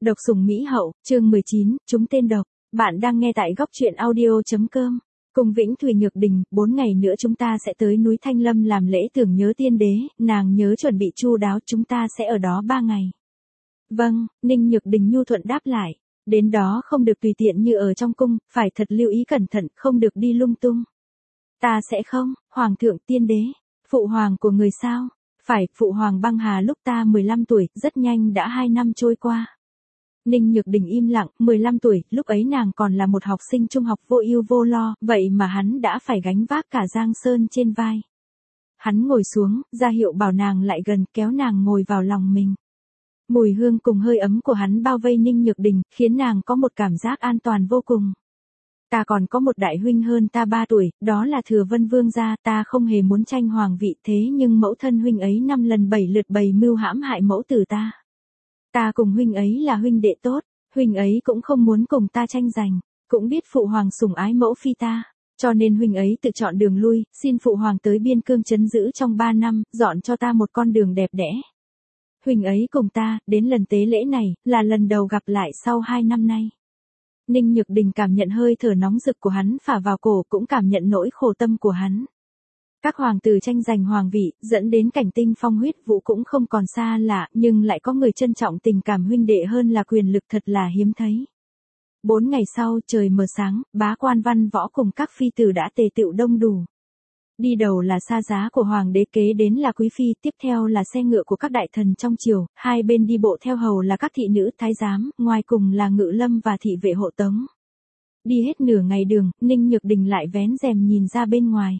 Độc sủng Mỹ hậu, chương 19, chúng tên độc. Bạn đang nghe tại góc truyện audio.com. Cùng Vĩnh Thùy Nhược Đình, 4 ngày nữa chúng ta sẽ tới núi Thanh Lâm làm lễ tưởng nhớ tiên đế, nàng nhớ chuẩn bị chu đáo, chúng ta sẽ ở đó 3 ngày. Vâng, Ninh Nhược Đình nhu thuận đáp lại. Đến đó không được tùy tiện như ở trong cung, phải thật lưu ý cẩn thận, không được đi lung tung. Ta sẽ không, Hoàng thượng tiên đế, phụ hoàng của người sao? Phải, phụ hoàng băng hà lúc ta 15 tuổi, rất nhanh đã 2 năm trôi qua. Ninh Nhược Đình im lặng, 15 tuổi, lúc ấy nàng còn là một học sinh trung học vô ưu vô lo, vậy mà hắn đã phải gánh vác cả Giang Sơn trên vai. Hắn ngồi xuống, ra hiệu bảo nàng lại gần, kéo nàng ngồi vào lòng mình. Mùi hương cùng hơi ấm của hắn bao vây Ninh Nhược Đình, khiến nàng có một cảm giác an toàn vô cùng. Ta còn có một đại huynh hơn ta 3 tuổi, đó là Thừa Vân Vương gia, ta không hề muốn tranh hoàng vị thế nhưng mẫu thân huynh ấy 5 lần 7 lượt bày mưu hãm hại mẫu tử ta. Ta cùng huynh ấy là huynh đệ tốt, huynh ấy cũng không muốn cùng ta tranh giành, cũng biết phụ hoàng sủng ái mẫu phi ta, cho nên huynh ấy tự chọn đường lui, xin phụ hoàng tới biên cương trấn giữ trong 3 năm, dọn cho ta một con đường đẹp đẽ. Huynh ấy cùng ta, đến lần tế lễ này, là lần đầu gặp lại sau 2 năm nay. Ninh Nhược Đình cảm nhận hơi thở nóng rực của hắn phả vào cổ, cũng cảm nhận nỗi khổ tâm của hắn. Các hoàng tử tranh giành hoàng vị, dẫn đến cảnh tinh phong huyết vũ cũng không còn xa lạ, nhưng lại có người trân trọng tình cảm huynh đệ hơn là quyền lực, thật là hiếm thấy. 4 ngày sau, trời mờ sáng, bá quan văn võ cùng các phi tử đã tề tựu đông đủ. Đi đầu là xa giá của hoàng đế, kế đến là quý phi, tiếp theo là xe ngựa của các đại thần trong triều, hai bên đi bộ theo hầu là các thị nữ, thái giám, ngoài cùng là ngự lâm và thị vệ hộ tống. Đi hết nửa ngày đường, Ninh Nhược Đình lại vén rèm nhìn ra bên ngoài.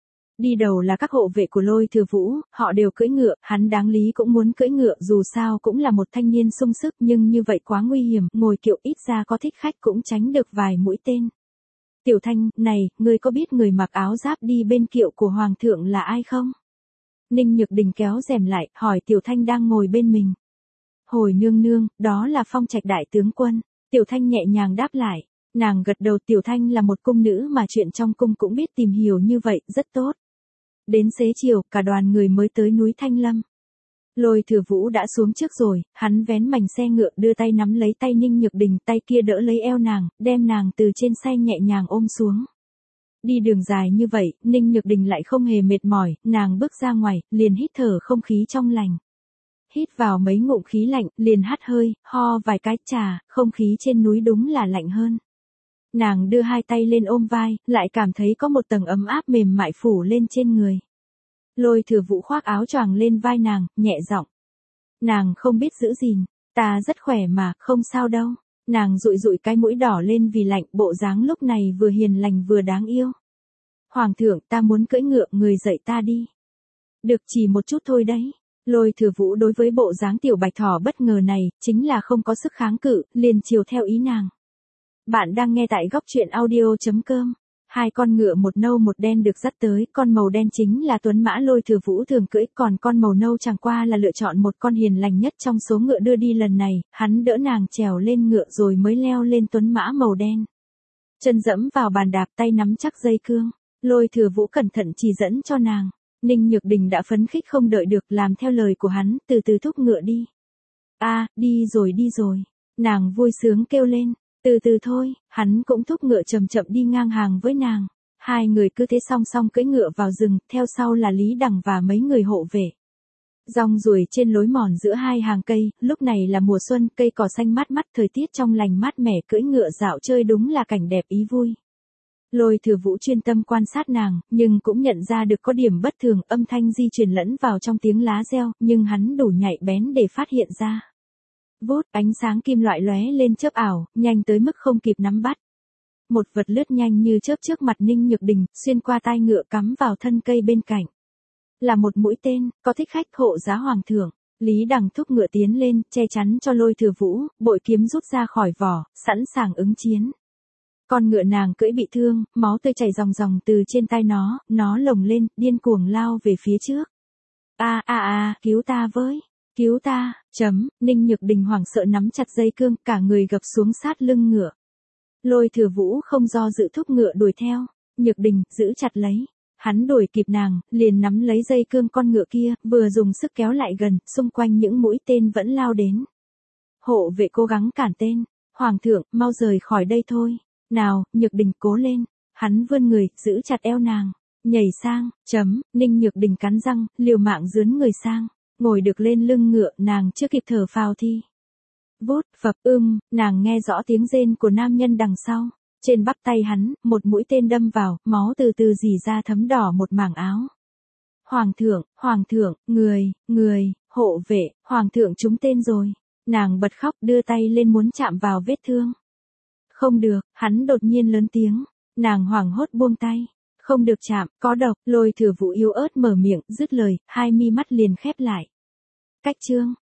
Đi đầu là các hộ vệ của Lôi Thừa Vũ, họ đều cưỡi ngựa, hắn đáng lý cũng muốn cưỡi ngựa, dù sao cũng là một thanh niên sung sức, nhưng như vậy quá nguy hiểm, ngồi kiệu ít ra có thích khách cũng tránh được vài mũi tên. Tiểu Thanh, này, ngươi có biết người mặc áo giáp đi bên kiệu của Hoàng thượng là ai không? Ninh Nhược Đình kéo rèm lại, hỏi Tiểu Thanh đang ngồi bên mình. Hồi nương nương, đó là Phong Trạch đại tướng quân. Tiểu Thanh nhẹ nhàng đáp lại. Nàng gật đầu, Tiểu Thanh là một cung nữ mà chuyện trong cung cũng biết tìm hiểu như vậy, rất tốt. Đến xế chiều, cả đoàn người mới tới núi Thanh Lâm. Lôi Thừa Vũ đã xuống trước rồi, hắn vén mành xe ngựa, đưa tay nắm lấy tay Ninh Nhược Đình, tay kia đỡ lấy eo nàng, đem nàng từ trên xe nhẹ nhàng ôm xuống. Đi đường dài như vậy, Ninh Nhược Đình lại không hề mệt mỏi, nàng bước ra ngoài, liền hít thở không khí trong lành. Hít vào mấy ngụm khí lạnh, liền hắt hơi, ho vài cái, không khí trên núi đúng là lạnh hơn. Nàng đưa hai tay lên ôm vai, lại cảm thấy có một tầng ấm áp mềm mại phủ lên trên người. Lôi Thừa Vũ khoác áo choàng lên vai nàng, nhẹ giọng. Nàng không biết giữ gìn, ta rất khỏe mà, không sao đâu. Nàng dụi dụi cái mũi đỏ lên vì lạnh, bộ dáng lúc này vừa hiền lành vừa đáng yêu. Hoàng thượng, ta muốn cưỡi ngựa, người dạy ta đi. Được, chỉ một chút thôi đấy. Lôi Thừa Vũ đối với bộ dáng tiểu bạch thỏ bất ngờ này, chính là không có sức kháng cự, liền chiều theo ý nàng. Bạn đang nghe tại góc truyện audio.com. Hai con ngựa một nâu một đen được dắt tới, con màu đen chính là tuấn mã Lôi Thừa Vũ thường cưỡi, còn con màu nâu chẳng qua là lựa chọn một con hiền lành nhất trong số ngựa đưa đi lần này, hắn đỡ nàng trèo lên ngựa rồi mới leo lên tuấn mã màu đen. Chân dẫm vào bàn đạp, tay nắm chắc dây cương, Lôi Thừa Vũ cẩn thận chỉ dẫn cho nàng. Ninh Nhược Đình đã phấn khích không đợi được, làm theo lời của hắn, từ từ thúc ngựa đi. Đi rồi, nàng vui sướng kêu lên. Từ từ thôi, hắn cũng thúc ngựa chậm chậm đi ngang hàng với nàng. Hai người cứ thế song song cưỡi ngựa vào rừng, theo sau là Lý Đằng và mấy người hộ vệ. Rong ruổi trên lối mòn giữa hai hàng cây, lúc này là mùa xuân, cây cỏ xanh mát mắt, thời tiết trong lành mát mẻ, cưỡi ngựa dạo chơi đúng là cảnh đẹp ý vui. Lôi Thừa Vũ chuyên tâm quan sát nàng, nhưng cũng nhận ra được có điểm bất thường, âm thanh di truyền lẫn vào trong tiếng lá reo, nhưng hắn đủ nhạy bén để phát hiện ra. Vút, ánh sáng kim loại lóe lên chớp ảo, nhanh tới mức không kịp nắm bắt. Một vật lướt nhanh như chớp trước mặt Ninh Nhược Đình, xuyên qua tai ngựa cắm vào thân cây bên cạnh. Là một mũi tên, có thích khách hộ giá hoàng thượng. Lý Đằng thúc ngựa tiến lên, che chắn cho Lôi Thừa Vũ, bội kiếm rút ra khỏi vỏ, sẵn sàng ứng chiến. Con ngựa nàng cưỡi bị thương, máu tươi chảy ròng ròng từ trên tai nó lồng lên, điên cuồng lao về phía trước. Cứu ta với! Cứu ta, Ninh Nhược Đình hoảng sợ nắm chặt dây cương, cả người gập xuống sát lưng ngựa. Lôi Thừa Vũ không do dự thúc ngựa đuổi theo. Nhược Đình, giữ chặt lấy. Hắn đuổi kịp nàng, liền nắm lấy dây cương con ngựa kia, vừa dùng sức kéo lại gần, xung quanh những mũi tên vẫn lao đến. Hộ vệ cố gắng cản tên. Hoàng thượng, mau rời khỏi đây thôi. Nào, Nhược Đình cố lên. Hắn vươn người, giữ chặt eo nàng. Nhảy sang, Ninh Nhược Đình cắn răng, liều mạng dướn người sang. Ngồi được lên lưng ngựa, nàng chưa kịp thở phào thì. Vút, phập, nàng nghe rõ tiếng rên của nam nhân đằng sau. Trên bắp tay hắn, một mũi tên đâm vào, máu từ từ rỉ ra thấm đỏ một mảng áo. Hoàng thượng, người, hộ vệ, hoàng thượng trúng tên rồi. Nàng bật khóc đưa tay lên muốn chạm vào vết thương. Không được, hắn đột nhiên lớn tiếng. Nàng hoảng hốt buông tay. Không được chạm, có độc, Lôi Thừa Vũ yếu ớt mở miệng, dứt lời, hai mi mắt liền khép lại. Cách chương.